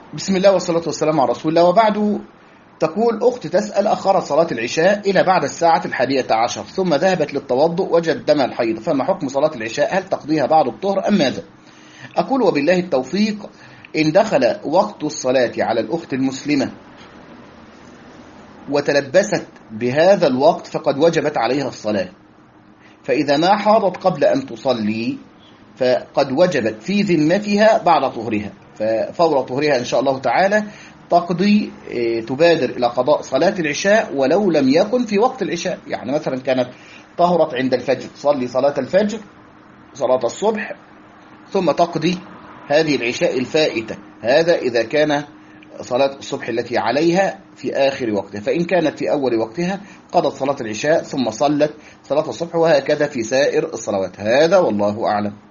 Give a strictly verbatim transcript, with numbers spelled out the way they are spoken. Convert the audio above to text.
بسم الله والصلاة والسلام على رسول الله، وبعد. تقول أخت تسأل: أخرت صلاة العشاء إلى بعد الساعة الحادية عشر ثم ذهبت للتوضؤ وجد دم الحيض، فما حكم صلاة العشاء؟ هل تقضيها بعد الطهر أم ماذا؟ أقول: وبالله التوفيق. إن دخل وقت الصلاة على الأخت المسلمة وتلبست بهذا الوقت فقد وجبت عليها الصلاة، فإذا ما حاضت قبل أن تصلي فقد وجبت في ذمتها بعد طهرها، ففور طهرها إن شاء الله تعالى تقضي تبادر إلى قضاء صلاة العشاء ولو لم يكن في وقت العشاء. يعني مثلا كانت طهرت عند الفجر، تصلي صلاة الفجر صلاة الصبح ثم تقضي هذه العشاء الفائتة، هذا إذا كان صلاة الصبح التي عليها في آخر وقتها. فإن كانت في أول وقتها قضت صلاة العشاء ثم صلت صلاة الصبح، وهكذا في سائر الصلوات. هذا والله أعلم.